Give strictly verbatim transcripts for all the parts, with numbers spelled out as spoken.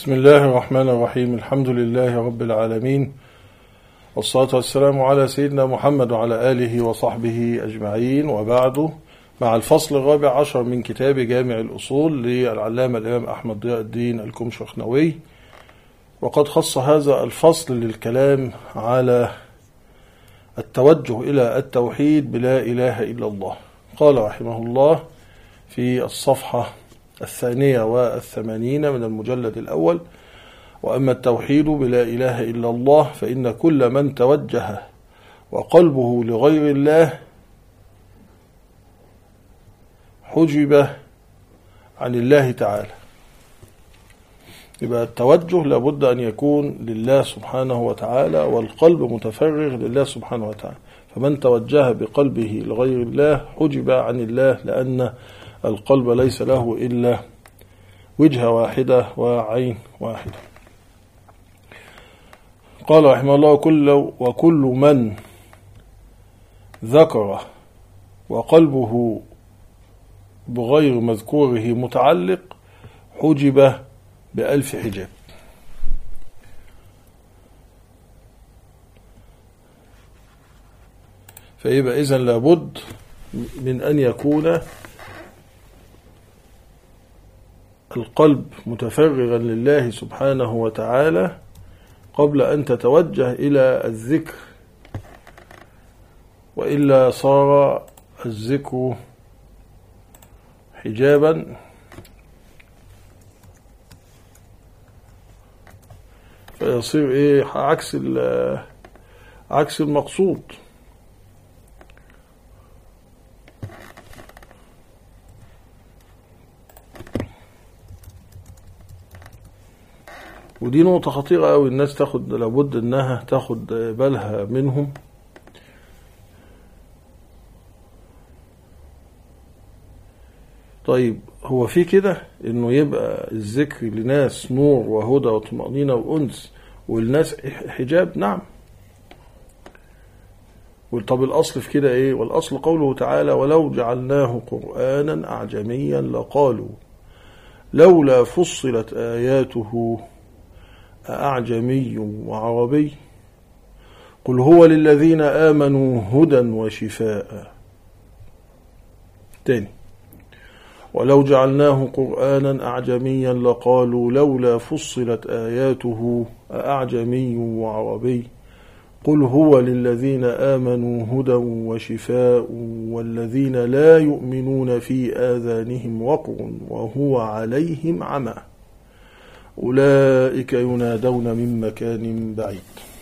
بسم الله الرحمن الرحيم. الحمد لله رب العالمين، والصلاة والسلام على سيدنا محمد وعلى آله وصحبه أجمعين، وبعد، مع الفصل الرابع عشر من كتاب جامع الأصول للعلامة الإمام أحمد ضياء الدين الكمشخنوي. وقد خص هذا الفصل للكلام على التوجه إلى التوحيد بلا إله إلا الله. قال رحمه الله في الصفحة الثانية والثمانين من المجلد الأول: وأما التوحيد بلا إله إلا الله فإن كل من توجه وقلبه لغير الله حجب عن الله تعالى. يبقى التوجه لابد أن يكون لله سبحانه وتعالى، والقلب متفرغ لله سبحانه وتعالى. فمن توجه بقلبه لغير الله حجب عن الله، لأن القلب ليس له إلا وجهة واحدة وعين واحدة. قال رحمه الله: كل وكل من ذكر وقلبه بغير مذكوره متعلق حجب بألف حجاب. فيبقى إذن لابد من أن يكون القلب متفرغا لله سبحانه وتعالى قبل أن تتوجه إلى الذكر، وإلا صار الذكر حجابا فيصير إيه عكس عكس المقصود. ودي نقطة خطيرة أوي، الناس تاخد لابد أنها تاخد بالها منهم. طيب، هو في كده إنه يبقى الذكر لناس نور وهدى وطمأنينة وأنس، والناس حجاب؟ نعم. طب الأصل في كده إيه؟ والأصل قوله تعالى: ولو جعلناه قرآنا أعجميا لقالوا لولا فصلت آياته أعجمي وعربي قل هو للذين آمنوا هدى وشفاء. تاني: ولو جعلناه قرآنا أعجميا لقالوا لولا فصلت آياته أعجمي وعربي قل هو للذين آمنوا هدى وشفاء والذين لا يؤمنون في آذانهم وقر وهو عليهم عمى أولئك ينادون من مكان بعيد.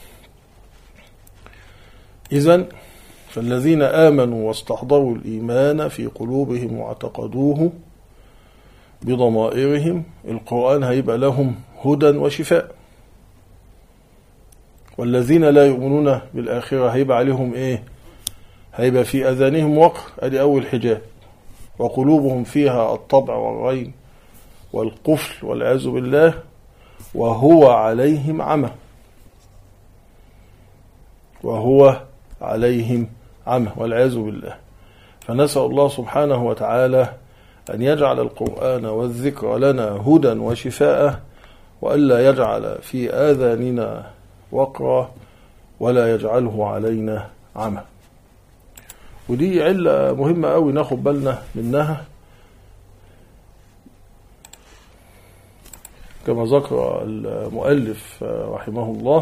إذن فالذين آمنوا واستحضروا الإيمان في قلوبهم واعتقدوه بضمائرهم، القرآن هيبقى لهم هدى وشفاء. والذين لا يؤمنون بالآخرة هيبقى عليهم إيه؟ هيبقى في أذانهم وقر، أدي أول حجاب، وقلوبهم فيها الطبع والرين والقفل والعياذ بالله، وهو عليهم عمى وهو عليهم عمى والعياذ بالله. فنسأل الله سبحانه وتعالى أن يجعل القرآن والذكر لنا هدى وشفاء، وألا يجعل في آذاننا وقرا ولا يجعله علينا عمى. ودي علة مهمة أوي ناخد بالنا منها، كما ذكر المؤلف رحمه الله: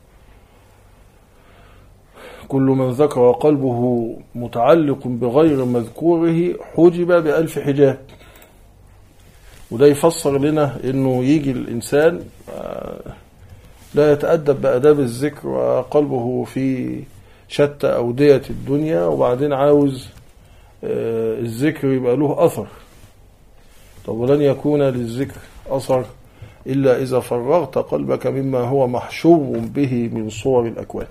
كل من ذكر قلبه متعلق بغير مذكوره حجب بألف حجاب. وده يفسر لنا انه يجي الانسان لا يتأدب بأداب الذكر وقلبه في شتى أودية الدنيا، وبعدين عاوز الذكر يبقى له أثر. طب ولن يكون للذكر أثر إلا إذا فرغت قلبك مما هو محشو به من صور الأكوان.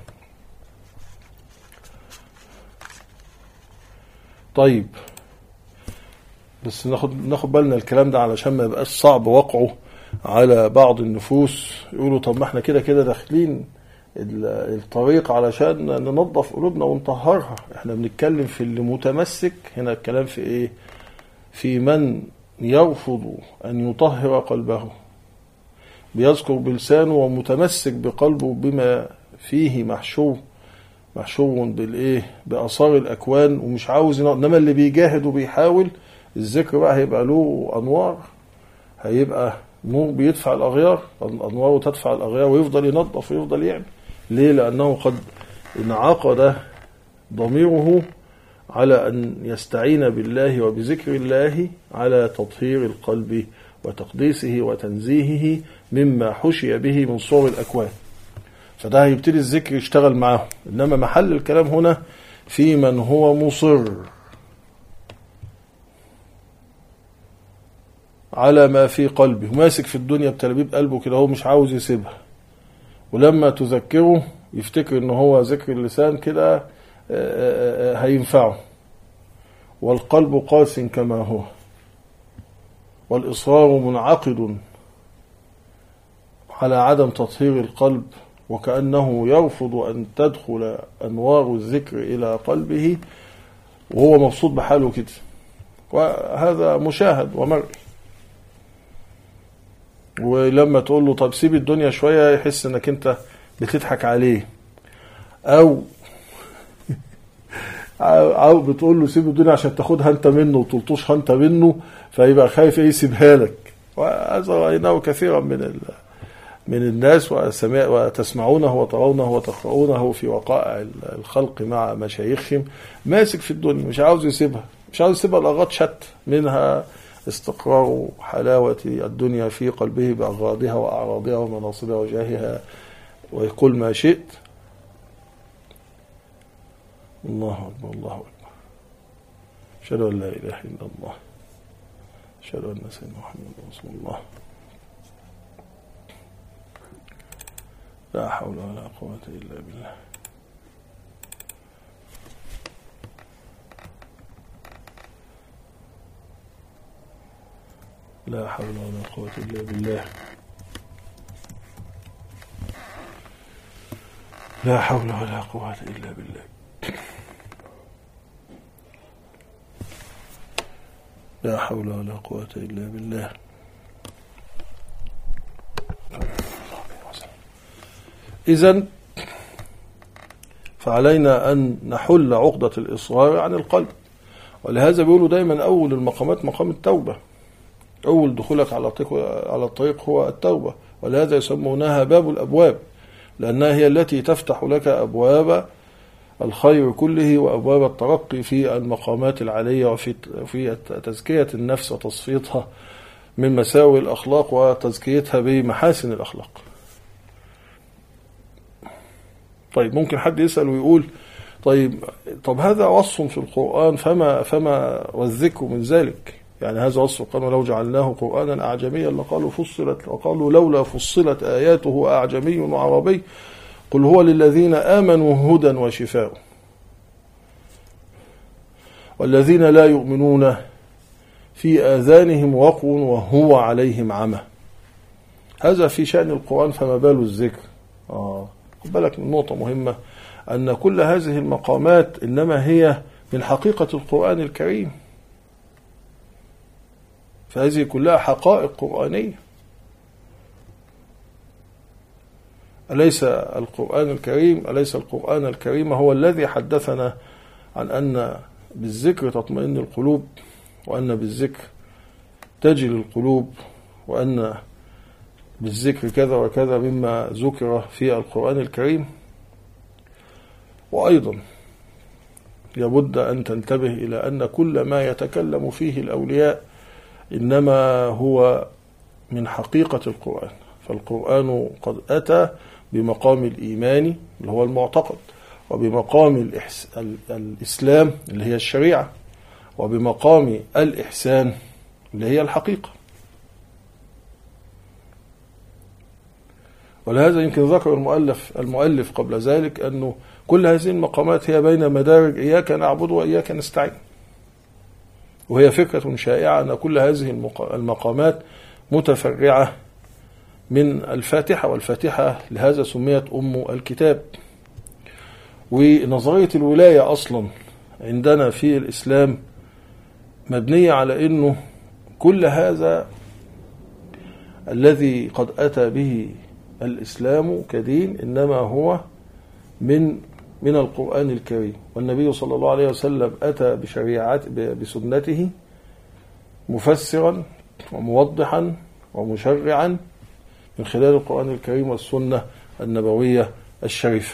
طيب، بس ناخد ناخد بالنا الكلام ده علشان ما يبقاش صعب وقعه على بعض النفوس. يقولوا طب ما احنا كده كده داخلين الطريق علشان ننظف قلوبنا ونطهرها، احنا بنتكلم في اللي متمسك. هنا الكلام في ايه؟ في من يرفض أن يطهر قلبه بيذكر بلسانه ومتمسك بقلبه بما فيه محشو محشو بالإيه بأثار الأكوان ومش عاوز ينقض. إنما اللي بيجاهد وبيحاول الذكر بقى هيبقى له أنوار، هيبقى نور بيدفع الأغيار، أنواره تدفع الأغيار ويفضل ينظف ويفضل يعمل. ليه؟ لأنه قد انعقد ضميره على أن يستعين بالله وبذكر الله على تطهير القلب وتقديسه وتنزيهه مما حشي به من صور الأكوان. فده هيبتدي الذكر يشتغل معه. إنما محل الكلام هنا في من هو مصر على ما في قلبه، ماسك في الدنيا بتلبيب قلبه كده، هو مش عاوز يسيبها، ولما تذكره يفتكر إنه هو ذكر اللسان كده هينفعه، والقلب قاس كما هو، والإصرار منعقد على عدم تطهير القلب، وكأنه يرفض أن تدخل أنوار الذكر إلى قلبه وهو مبسوط بحاله كده. وهذا مشاهد ومرئي. ولما تقول له طب سيب الدنيا شوية يحس انك انت بتضحك عليه، او او بتقول له سيب الدنيا عشان تاخدها انت منه وتلطشها انت منه، فيبقى خايف ايه يسيبها لك. وهذا رأيناه كثيرا من من الناس وتسمعونه وترونه وتقرؤونه في وقائع الخلق مع مشايخهم، ماسك في الدنيا مش عاوز يسيبها، مش عاوز يسيبها لأغراض شتى، منها استقرار حلاوة الدنيا في قلبه بأغراضها وأعراضها ومناصبها وجاهها، ويقول ما شئت. الله أكبر الله أكبر، أشهد أن لا إله إلا الله، أشهد أن سيدنا محمد رسول الله، لا حول ولا قوة إلا بالله. لا حول ولا قوة إلا بالله. لا حول ولا قوة إلا بالله. لا حول ولا قوة إلا بالله. إذن فعلينا أن نحل عقدة الإصرار عن القلب، ولهذا بيقولوا دايما أول المقامات مقام التوبة، أول دخولك على على الطريق هو التوبة، ولهذا يسمونها باب الأبواب، لأنها هي التي تفتح لك أبواب الخير كله وأبواب الترقي في المقامات العالية وفي في تزكية النفس وتصفيتها من مساوئ الأخلاق وتزكيتها بمحاسن الأخلاق. طيب ممكن حد يسأل ويقول طيب طب هذا وصف في القرآن فما فما والذكر من ذلك؟ يعني هذا وصف القرآن ولو جعلناه قرآنا أعجميا لقالوا فصلت، وقالوا لولا فصلت آياته أعجمي وعربي قل هو للذين آمنوا هدى وشفاء والذين لا يؤمنون في آذانهم وقر وهو عليهم عمى. هذا في شأن القرآن، فما بال الذكر؟ آه خد بالك من نقطة مهمة، أن كل هذه المقامات إنما هي من حقيقة القرآن الكريم، فهذه كلها حقائق قرآنية. أليس القرآن الكريم أليس القرآن الكريم هو الذي حدثنا عن أن بالذكر تطمئن القلوب، وأن بالذكر تجل القلوب، وأن بالذكر كذا وكذا مما ذكر في القرآن الكريم. وأيضا لابد أن تنتبه إلى أن كل ما يتكلم فيه الأولياء إنما هو من حقيقة القرآن. فالقرآن قد أتى بمقام الإيمان اللي هو المعتقد، وبمقام الإسلام اللي هي الشريعة، وبمقام الإحسان اللي هي الحقيقة. ولهذا يمكن ذكر المؤلف المؤلف قبل ذلك أنه كل هذه المقامات هي بين مدارج إياك نعبد وإياك نستعين، وهي فكرة شائعة أن كل هذه المقامات متفرعة من الفاتحة، والفاتحة لهذا سميت أم الكتاب. ونظرية الولاية أصلا عندنا في الإسلام مبنية على أنه كل هذا الذي قد أتى به الإسلام كدين إنما هو من من القرآن الكريم، والنبي صلى الله عليه وسلم أتى بشريعات بسنته مفسرا وموضحا ومشرعا من خلال القرآن الكريم والسنة النبوية الشريفة.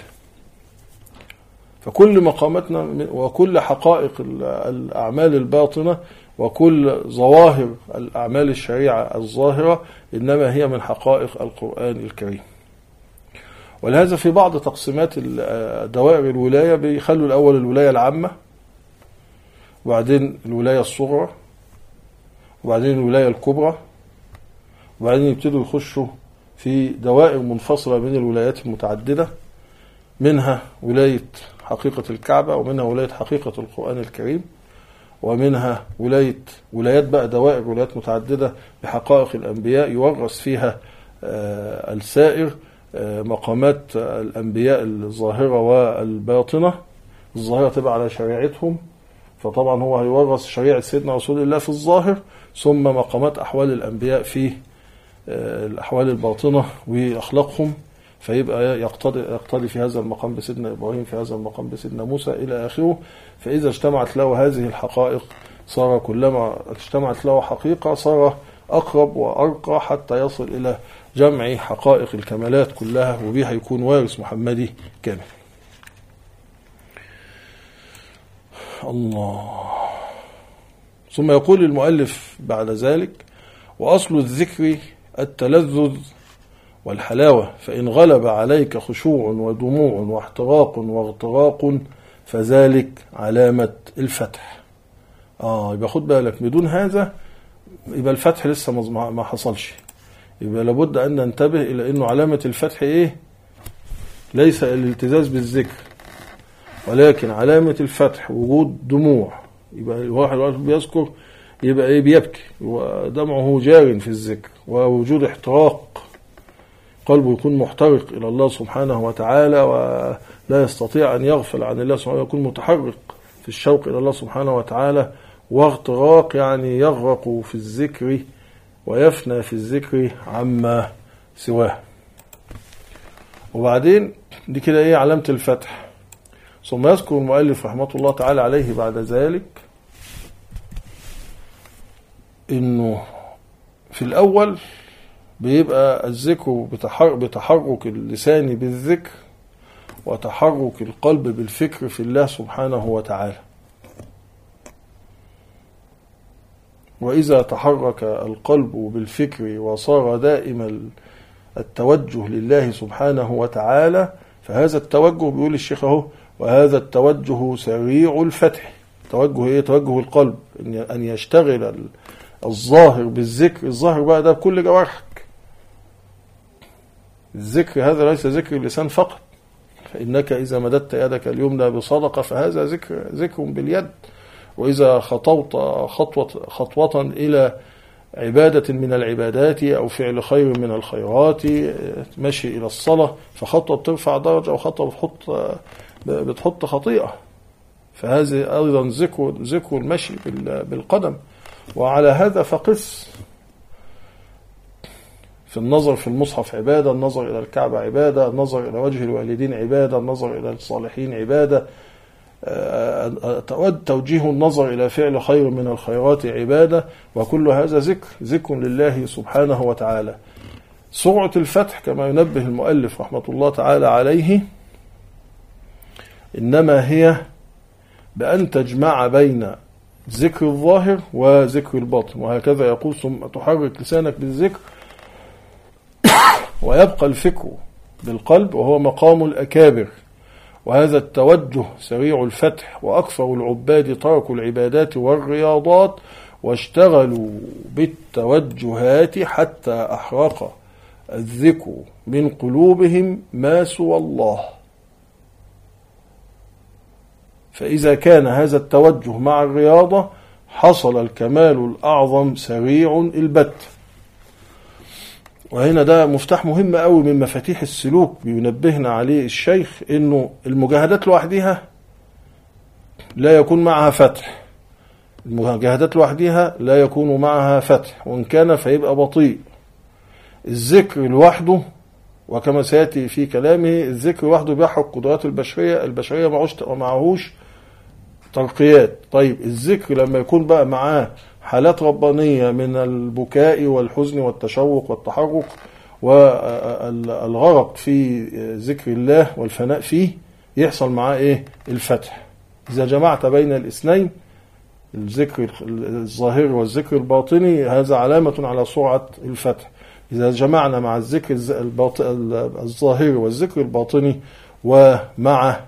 فكل مقاماتنا وكل حقائق الأعمال الباطنة وكل ظواهر الأعمال الشريعة الظاهرة إنما هي من حقائق القرآن الكريم. ولهذا في بعض تقسيمات دوائر الولاية بيخلوا الأول الولاية العامة، وبعدين الولاية الصغرى، وبعدين الولاية الكبرى، وبعدين يبتدوا يخشوا في دوائر منفصلة من الولايات المتعددة، منها ولاية حقيقة الكعبة، ومنها ولاية حقيقة القرآن الكريم، ومنها ولاية ولايات بقى دوائر ولايات متعددة بحقائق الأنبياء يورث فيها السائر مقامات الأنبياء الظاهرة والباطنة. الظاهرة تبقى على شريعتهم، فطبعا هو هيورث شريعة سيدنا رسول الله في الظاهر، ثم مقامات أحوال الأنبياء في الأحوال الباطنة وأخلاقهم، فيبقى يقتضي, يقتضي في هذا المقام بسيدنا إبراهيم، في هذا المقام بسيدنا موسى إلى آخره. فإذا اجتمعت له هذه الحقائق صار كلما اجتمعت له حقيقة صار أقرب وأرقى حتى يصل إلى جمع حقائق الكمالات كلها، وبها يكون وارث محمدي كامل. الله. ثم يقول المؤلف بعد ذلك: وأصل الذكر التلذذ والحلاوة، فإن غلب عليك خشوع ودموع واحتراق واغتراق فذلك علامة الفتح. آه يبقى خد بالك، بدون هذا يبقى الفتح لسه ما حصلش. يبقى لابد أن ننتبه إلى أنه علامة الفتح إيه؟ ليس الالتزاز بالذكر، ولكن علامة الفتح وجود دموع. يبقى الواحد بيذكر يبقى إيه؟ بيبكي ودمعه جار في الذكر، ووجود احتراق، قلبه يكون محترق إلى الله سبحانه وتعالى ولا يستطيع أن يغفل عن الله سبحانه، يكون متحرق في الشوق إلى الله سبحانه وتعالى. واغتراق يعني يغرق في الذكر ويفنى في الذكر عما سواه. وبعدين دي كده ايه؟ علامة الفتح. ثم يذكر المؤلف رحمة الله تعالى عليه بعد ذلك انه في الاول بيبقى الذكر بتحرك اللسان بالذكر وتحرك القلب بالفكر في الله سبحانه وتعالى. وإذا تحرك القلب بالفكر وصار دائما التوجه لله سبحانه وتعالى، فهذا التوجه بيقول الشيخ اهو: وهذا التوجه سريع الفتح. توجه ايه؟ توجه القلب ان يشتغل الظاهر بالذكر. الظاهر بقى ده بكل جوارحك. الذكر هذا ليس ذكر اللسان فقط، فإنك إذا مددت يدك اليمنى بصدقة فهذا ذكر ذكر باليد. وإذا خطوت خطوة, خطوة إلى عبادة من العبادات أو فعل خير من الخيرات، مشي إلى الصلاة، فخطوة بترفع درجة وخطوة بتحط بتحط خطيئة، فهذا أيضا ذكر ذكر المشي بالقدم. وعلى هذا فقس في النظر في المصحف عبادة، النظر إلى الكعبة عبادة، النظر إلى وجه الوالدين عبادة، النظر إلى الصالحين عبادة، توجيه النظر إلى فعل خير من الخيرات عبادة، وكل هذا ذكر ذكر لله سبحانه وتعالى. سرعة الفتح كما ينبه المؤلف رحمة الله تعالى عليه إنما هي بأن تجمع بين ذكر الظاهر وذكر الباطن، وهكذا يقول: ثم تحرك لسانك بالذكر ويبقى الفكر بالقلب، وهو مقام الأكابر. وهذا التوجه سريع الفتح، وأكثر العباد تركوا العبادات والرياضات واشتغلوا بالتوجهات حتى أحرق الذكر من قلوبهم ما سوى الله. فإذا كان هذا التوجه مع الرياضة حصل الكمال الأعظم سريع البت. وهنا ده مفتاح مهم قوي من مفاتيح السلوك بينبهنا عليه الشيخ، انه المجاهدات لوحدها لا يكون معها فتح. المجاهدات لوحدها لا يكون معها فتح، وان كان فيبقى بطيء. الذكر لوحده، وكما سيأتي في كلامه الذكر لوحده بيحرق قدرات البشرية البشرية معهوش ومعهوش ترقيات. طيب الذكر لما يكون بقى معاه حالات ربانية من البكاء والحزن والتشوق والتحرك والغرق في ذكر الله والفناء فيه، يحصل معاه ايه؟ الفتح. إذا جمعت بين الاثنين، الذكر الظاهري والذكر الباطني، هذا علامة على سرعة الفتح. إذا جمعنا مع الذكر الظاهري والذكر الباطني ومع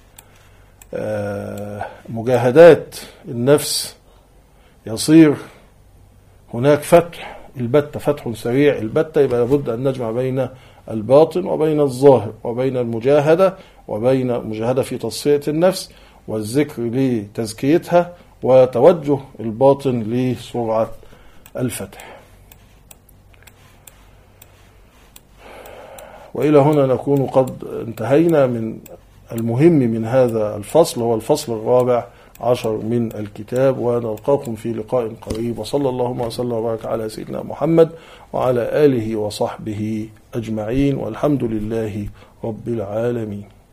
مجاهدات النفس، يصير هناك فتح البتة، فتح سريع البتة. يبقى لابد أن نجمع بين الباطن وبين الظاهر، وبين المجاهدة وبين المجاهدة في تصفية النفس، والذكر لتزكيتها، وتوجه الباطن لسرعة الفتح. وإلى هنا نكون قد انتهينا من المهم من هذا الفصل، هو الفصل الرابع عشر من الكتاب، ونلقاكم في لقاء قريب. وصلى اللهم وسلم وبارك على سيدنا محمد وعلى آله وصحبه أجمعين، والحمد لله رب العالمين.